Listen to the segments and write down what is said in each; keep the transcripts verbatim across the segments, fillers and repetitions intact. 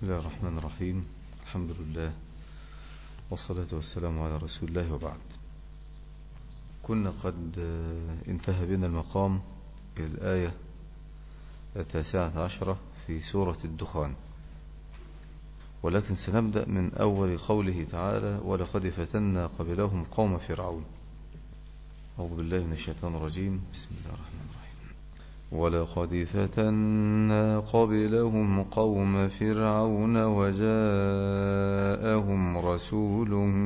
بسم الله الرحمن الرحيم. الحمد لله والصلاة والسلام على رسول الله، وبعد. كنا قد انتهى بنا المقام إلى الآية التاسعة عشرة في سورة الدخان، ولكن سنبدأ من أول قوله تعالى: ولقد فتنا قبلهم قوم فرعون. أعوذ بالله من الشيطان الرجيم. بسم الله الرحمن الرحيم. ولقد فتنا قبلهم قوم فرعون وجاءهم رسول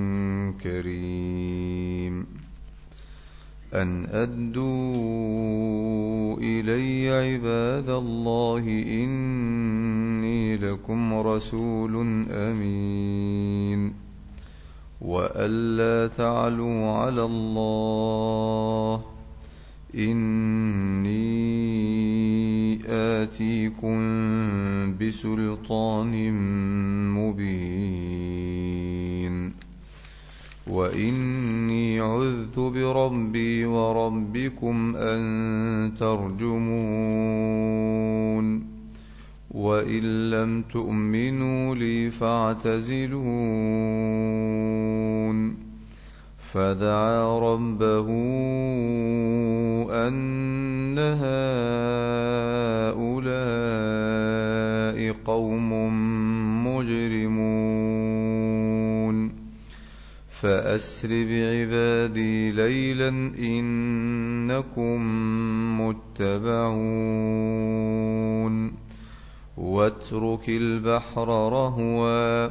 كريم أن أدوا إلي عباد الله إني لكم رسول أمين وألا تعلوا على الله إني آتيكم بسلطان مبين وإني عذت بربي وربكم أن ترجمون وإن لم تؤمنوا لي فاعتزلون. فدعا ربه أن هؤلاء قوم مجرمون فأسر بعبادي ليلا إنكم متبعون واترك البحر رهوا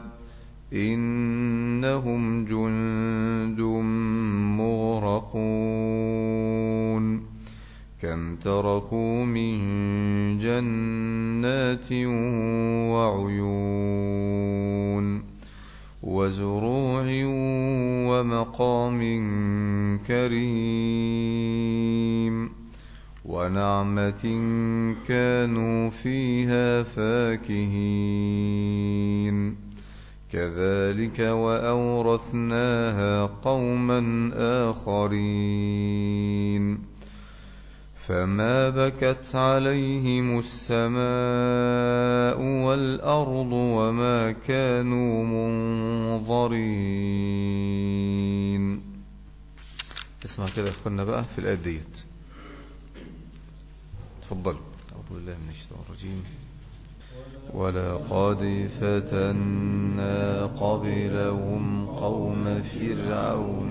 إنهم جند مغرقون كم تركوا من جنات وعيون وزروع ومقام كريم ونعمة كانوا فيها فاكهين كذلك وأورثناها قوما آخرين فما بكت عليهم السماء والأرض وما كانوا منظرين. اسمع كده يا اخوانا بقى في الآية ديت. تفضل. أعوذ بالله من الشيطان الرجيم. ولقد فتنا قبلهم قوم فرعون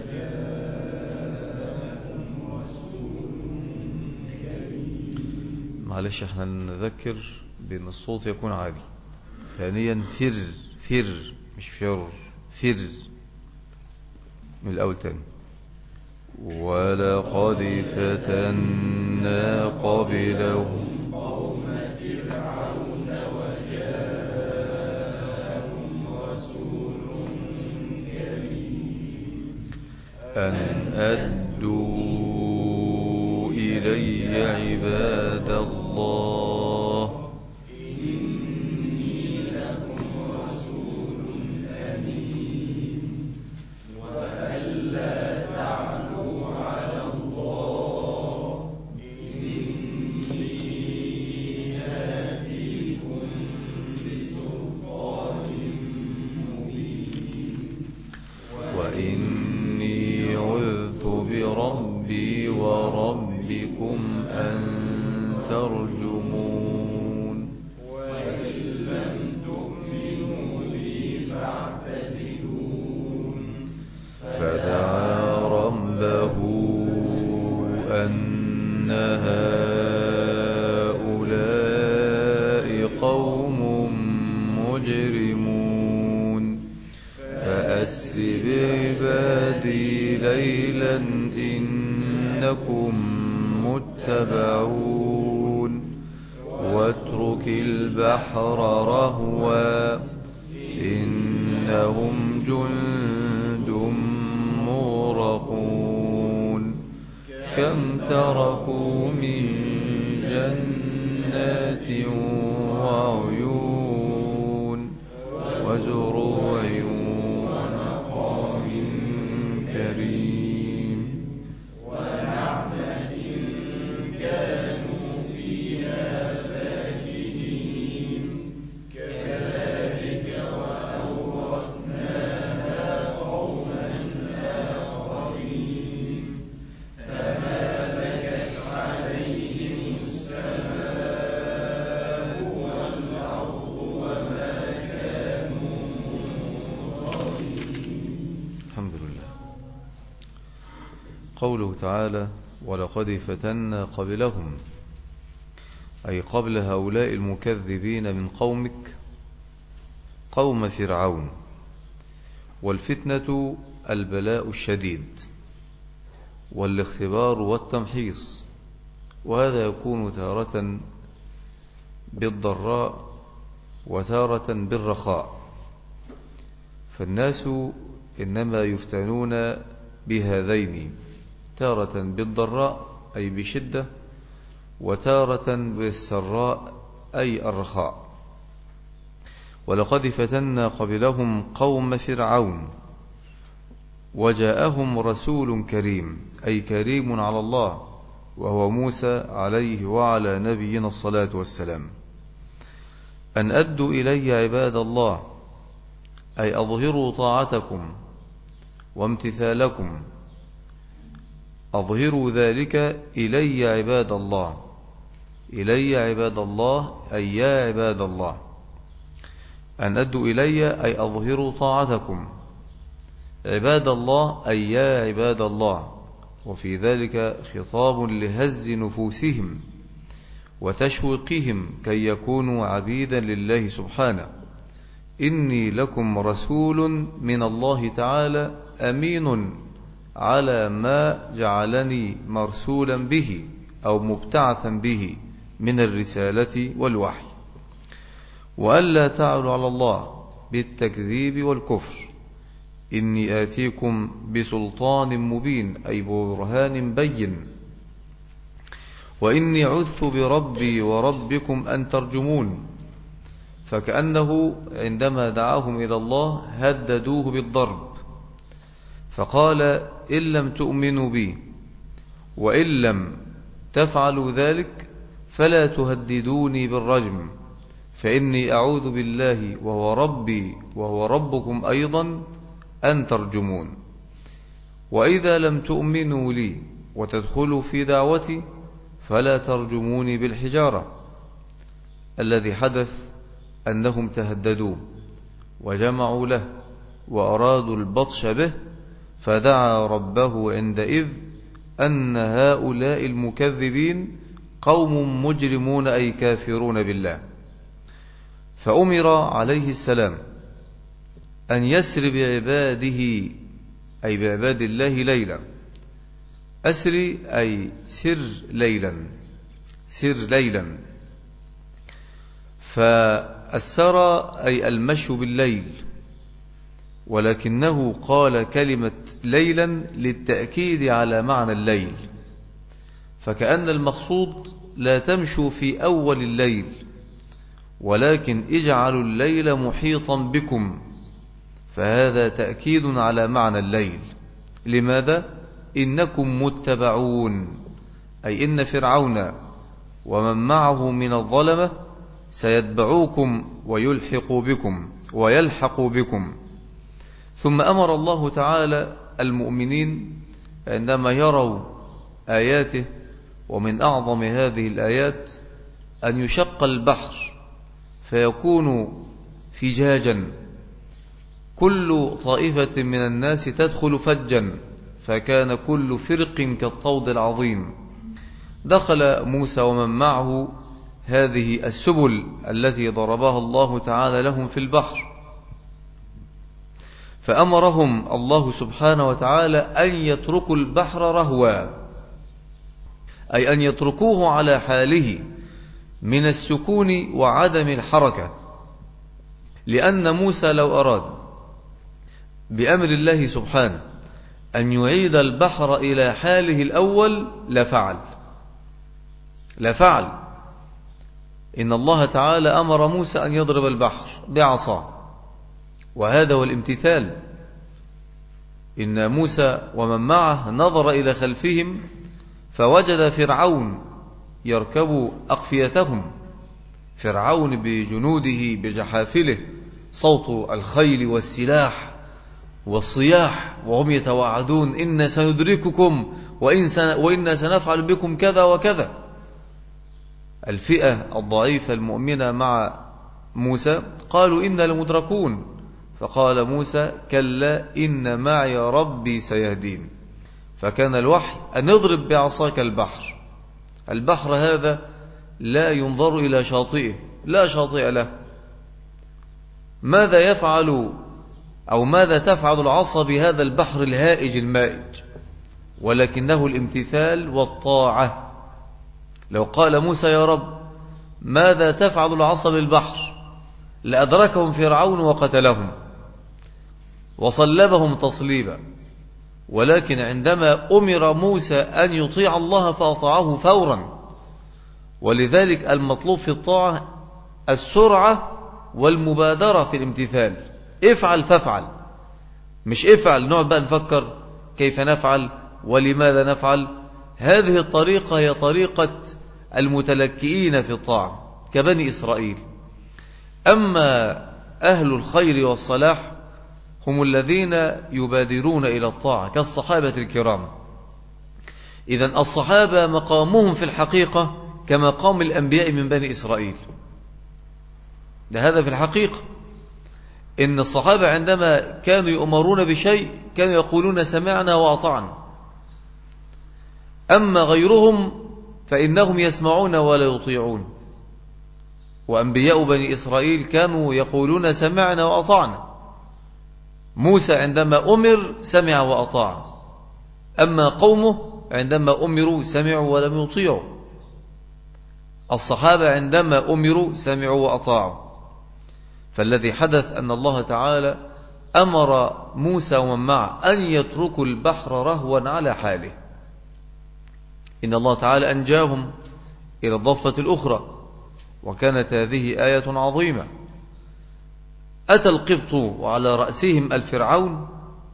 معلش احنا نذكر بأن الصوت يكون عالي. ثانيا فر فر مش فر فر من الأول تاني. ولقد فتنا قبلهم أن أدوا إلي عباد الله إني لكم رسول أمين وألا تعلوا على الله إني آتيكم بسلطان مبين وإني عذت بربي وربكم أن ترجمون وإن لم تؤمنوا لي فاعتزلون. فدعا ربه أن هؤلاء قوم مجرمون فأسر بعبادي ليلا إنكم متبعون واترك البحر رهوا إنهم جند مغرقون كم تركوا من جنات وعيون وزروع ومقام كريم ونعمة كانوا فيها فاكهين كذلك قوله تعالى ولقد فتنا قبلهم، أي قبل هؤلاء المكذبين من قومك قوم فرعون. والفتنة البلاء الشديد والاختبار والتمحيص، وهذا يكون تارة بالضراء وتارة بالرخاء، فالناس إنما يفتنون بهذين، تارة بالضراء أي بشدة، وتارة بالسراء أي الرخاء. ولقد فتنا قبلهم قوم فرعون وجاءهم رسول كريم، أي كريم على الله، وهو موسى عليه وعلى نبينا الصلاة والسلام، أن أدوا إلي عباد الله، أي أظهروا طاعتكم وامتثالكم، أظهروا ذلك إلي عباد الله، إلي عباد الله أي يا عباد الله، أن أدوا إلي أي أظهروا طاعتكم، عباد الله أي يا عباد الله، وفي ذلك خطاب لهز نفوسهم وتشويقهم كي يكونوا عبيدا لله سبحانه. إني لكم رسول من الله تعالى أمين على ما جعلني مرسولا به أو مبتعثا به من الرسالة والوحي، وألا تعلوا على الله بالتكذيب والكفر. إني آتيكم بسلطان مبين أي برهان بين، وإني عذت بربي وربكم أن ترجمون، فكأنه عندما دعاهم إلى الله هددوه بالضرب، فقال إن لم تؤمنوا بي وإن لم تفعلوا ذلك فلا تهددوني بالرجم، فإني أعوذ بالله وهو ربي وهو ربكم أيضا أن ترجمون. وإذا لم تؤمنوا لي وتدخلوا في دعوتي فلا ترجموني بالحجارة. الذي حدث أنهم تهددوا وجمعوا له وأرادوا البطش به، فدعا ربه عندئذ أن هؤلاء المكذبين قوم مجرمون أي كافرون بالله، فأمر عليه السلام أن يسر بعباده أي بعباد الله ليلا. أسري أي سر ليلا، سر ليلا. فالسرى أي المشي بالليل، ولكنه قال كلمة ليلا للتأكيد على معنى الليل، فكأن المقصود لا تمشوا في أول الليل، ولكن اجعلوا الليل محيطا بكم، فهذا تأكيد على معنى الليل. لماذا؟ إنكم متبعون، أي إن فرعون ومن معه من الظلمة سيتبعوكم ويلحق بكم ويلحق بكم. ثم أمر الله تعالى المؤمنين عندما يروا آياته، ومن أعظم هذه الآيات أن يشق البحر فيكون فجاجا، كل طائفة من الناس تدخل فجا، فكان كل فرق كالطود العظيم. دخل موسى ومن معه هذه السبل التي ضربها الله تعالى لهم في البحر، فأمرهم الله سبحانه وتعالى أن يتركوا البحر رهوا، أي أن يتركوه على حاله من السكون وعدم الحركة، لأن موسى لو أراد بأمر الله سبحانه أن يعيد البحر إلى حاله الأول لفعل لفعل إن الله تعالى أمر موسى أن يضرب البحر بعصا، وهذا هو الامتثال. إن موسى ومن معه نظر إلى خلفهم فوجد فرعون يركب أقفيتهم، فرعون بجنوده بجحافله، صوت الخيل والسلاح والصياح، وهم يتوعدون إن سندرككم وإن سنفعل بكم كذا وكذا. الفئة الضعيفة المؤمنة مع موسى قالوا إنا لمدركون، فقال موسى كلا إن معي ربي سيهدين. فكان الوحي أن اضرب بعصاك البحر. البحر هذا لا ينظر إلى شاطئه، لا شاطئ له. ماذا يفعل أو ماذا تفعل العصا بهذا البحر الهائج المائج؟ ولكنه الامتثال والطاعة. لو قال موسى يا رب ماذا تفعل العصا بالبحر، لأدركهم فرعون وقتلهم وصلبهم تصليبا. ولكن عندما أمر موسى أن يطيع الله فأطاعه فورا. ولذلك المطلوب في الطاعة السرعة والمبادرة في الامتثال. افعل فافعل، مش افعل نقعد بقى نفكر كيف نفعل ولماذا نفعل. هذه الطريقة هي طريقة المتلكئين في الطاعة كبني إسرائيل. أما أهل الخير والصلاح هم الذين يبادرون إلى الطاعة كالصحابة الكرام. إذن الصحابة مقامهم في الحقيقة كمقام الأنبياء من بني إسرائيل. ده هذا في الحقيقة، إن الصحابة عندما كانوا يؤمرون بشيء كانوا يقولون سمعنا وأطعنا. أما غيرهم فإنهم يسمعون ولا يطيعون. وأنبياء بني إسرائيل كانوا يقولون سمعنا وأطعنا. موسى عندما أمر سمع وأطاع، أما قومه عندما أمروا سمعوا ولم يطيعوا. الصحابة عندما أمروا سمعوا وأطاعوا. فالذي حدث أن الله تعالى أمر موسى ومن معه أن يتركوا البحر رهوا على حاله. إن الله تعالى أنجاهم إلى الضفة الأخرى، وكانت هذه آية عظيمة. أتى القبط وعلى رأسهم الفرعون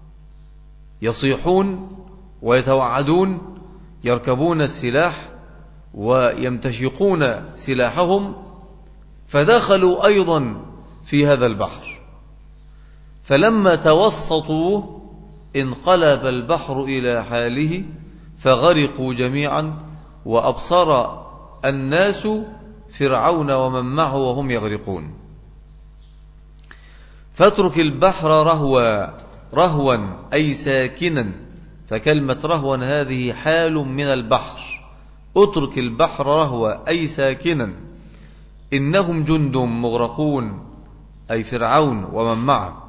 يصيحون ويتوعدون، يركبون السلاح ويمتشقون سلاحهم، فدخلوا أيضا في هذا البحر. فلما توسطوا انقلب البحر إلى حاله فغرقوا جميعا، وأبصر الناس فرعون ومن معه وهم يغرقون. فاترك البحر رهوا، رهوا أي ساكنا، فكلمة رهوا هذه حال من البحر. اترك البحر رهوا أي ساكنا، إنهم جند مغرقون، أي فرعون ومن معه.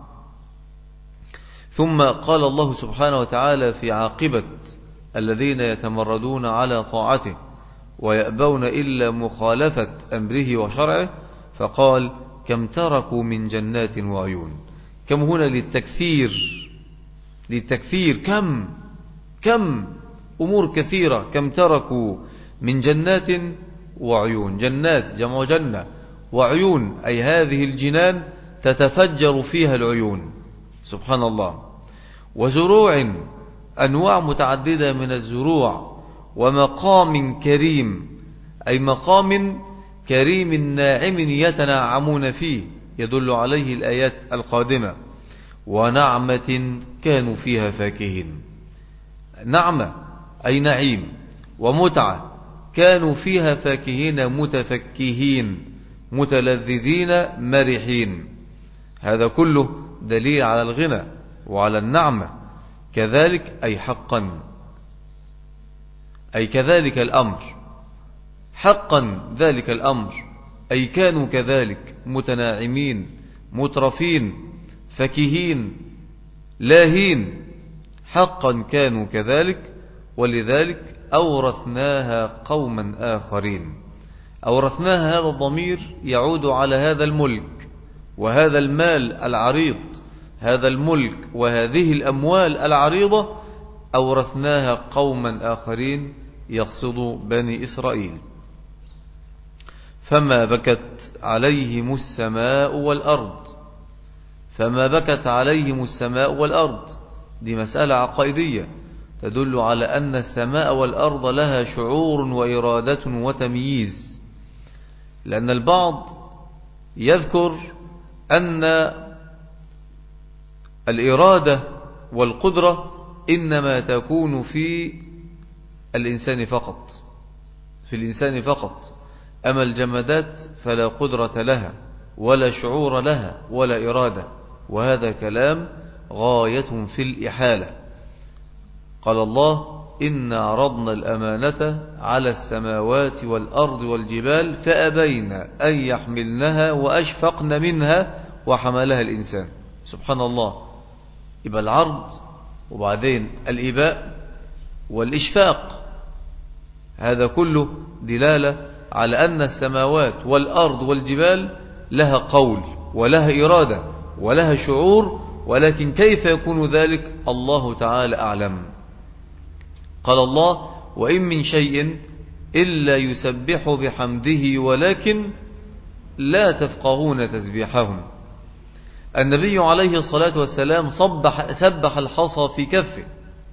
ثم قال الله سبحانه وتعالى في عاقبة الذين يتمردون على طاعته ويأبون إلا مخالفة أمره وشرعه، فقال كم تركوا من جنات وعيون. كم هنا للتكثير، للتكثير كم كم أمور كثيرة. كم تركوا من جنات وعيون. جنات جمع جنة، وعيون أي هذه الجنان تتفجر فيها العيون، سبحان الله. وزروع أنواع متعددة من الزروع. ومقام كريم أي مقام كريم ناعم يتنعمون فيه، يدل عليه الآيات القادمة. ونعمة كانوا فيها فاكهين. نعمة أي نعيم، ومتعة كانوا فيها فاكهين متفكهين متلذذين مرحين. هذا كله دليل على الغنى وعلى النعمة. كذلك أي حقا، أي كذلك الأمر، حقا ذلك الأمر، أي كانوا كذلك متناعمين مترفين فكهين لاهين، حقا كانوا كذلك. ولذلك أورثناها قوما آخرين. أورثناها هذا الضمير يعود على هذا الملك وهذا المال العريض. هذا الملك وهذه الأموال العريضة أورثناها قوما آخرين، يقصد بني إسرائيل. فما بكت عليهم السماء والأرض. فما بكت عليهم السماء والأرض، دي مسألة عقائدية تدل على أن السماء والأرض لها شعور وإرادة وتمييز. لأن البعض يذكر أن الإرادة والقدرة إنما تكون في الإنسان فقط، في الإنسان فقط. أما الجمادات فلا قدرة لها ولا شعور لها ولا إرادة. وهذا كلام غاية في الإحالة. قال الله إنا عرضنا الأمانة على السماوات والأرض والجبال فأبين أن يحملنها وأشفقن منها وحملها الإنسان. سبحان الله. يبقى العرض وبعدين الإباء والإشفاق، هذا كله دلالة على أن السماوات والأرض والجبال لها قول ولها إرادة ولها شعور، ولكن كيف يكون ذلك الله تعالى أعلم. قال الله وإن من شيء إلا يسبح بحمده ولكن لا تفقهون تسبيحهم. النبي عليه الصلاة والسلام صبح سبح الحصى في كفه،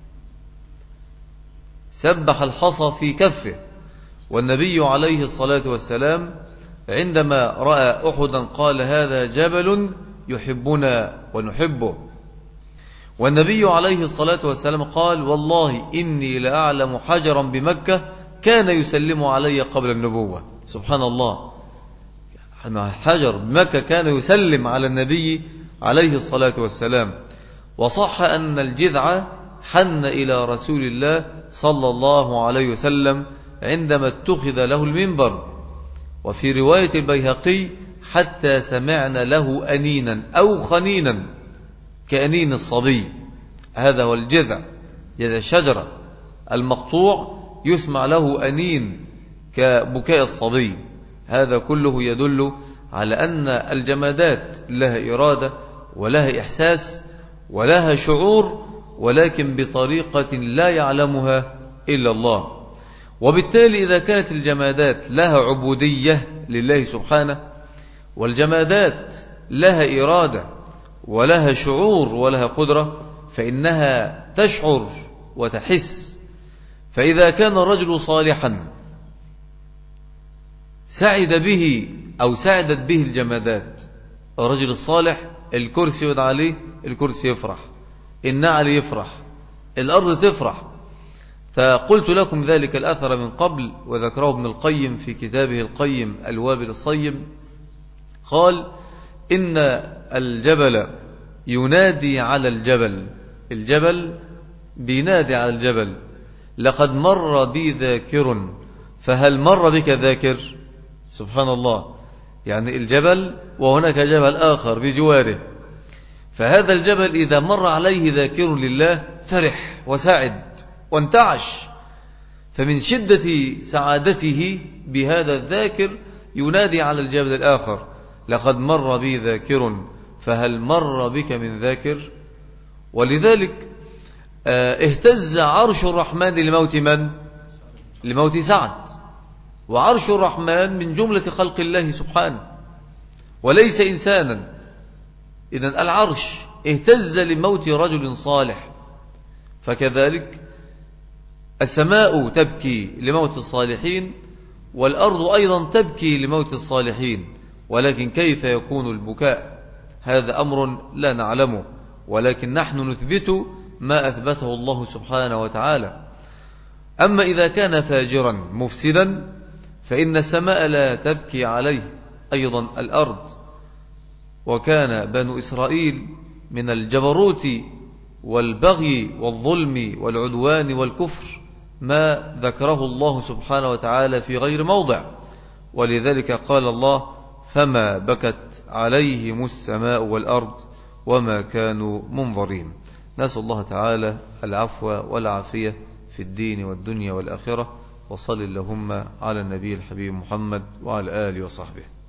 سبح الحصى في كفه. والنبي عليه الصلاة والسلام عندما رأى أحدا قال هذا جبل يحبنا ونحبه. والنبي عليه الصلاة والسلام قال والله إني لأعلم حجرا بمكة كان يسلم علي قبل النبوة. سبحان الله. حجر بمكة كان يسلم على النبي عليه الصلاة والسلام. وصح أن الجذع حن إلى رسول الله صلى الله عليه وسلم عندما اتخذ له المنبر. وفي رواية البيهقي حتى سمعنا له أنينا أو خنينا كأنين الصبي. هذا هو الجذع، يد الشجرة المقطوع يسمع له أنين كبكاء الصبي. هذا كله يدل على أن الجمادات لها إرادة ولها إحساس ولها شعور، ولكن بطريقة لا يعلمها إلا الله. وبالتالي إذا كانت الجمادات لها عبودية لله سبحانه، والجمادات لها إرادة ولها شعور ولها قدرة، فإنها تشعر وتحس. فإذا كان الرجل صالحا سعد به أو سعدت به الجمادات. الرجل الصالح الكرسي يدعى عليه، الكرسي يفرح، النعل يفرح، الأرض تفرح. فقلت لكم ذلك الأثر من قبل، وذكره ابن القيم في كتابه القيم الوابل الصيب. قال إن الجبل ينادي على الجبل، الجبل بينادي على الجبل لقد مر بي ذاكر فهل مر بك ذاكر. سبحان الله. يعني الجبل وهناك جبل آخر بجواره، فهذا الجبل إذا مر عليه ذاكر لله فرح وسعد وانتعش. فمن شدة سعادته بهذا الذاكر ينادي على الجبل الآخر لقد مر بي ذاكر فهل مر بك من ذاكر. ولذلك اهتز عرش الرحمن لموت من؟ لموت سعد. وعرش الرحمن من جملة خلق الله سبحانه وليس إنسانا. إذن العرش اهتز لموت رجل صالح. فكذلك السماء تبكي لموت الصالحين، والأرض أيضا تبكي لموت الصالحين. ولكن كيف يكون البكاء؟ هذا أمر لا نعلمه، ولكن نحن نثبت ما أثبته الله سبحانه وتعالى. أما إذا كان فاجرا مفسدا فإن السماء لا تبكي عليه، أيضا الأرض. وكان بنو إسرائيل من الجبروت والبغي والظلم والعدوان والكفر ما ذكره الله سبحانه وتعالى في غير موضع. ولذلك قال الله فما بكت عليهم السماء والأرض وما كانوا منظرين. نسأل الله تعالى العفو والعافية في الدين والدنيا والآخرة. وصل اللهم على النبي الحبيب محمد وعلى آله وصحبه.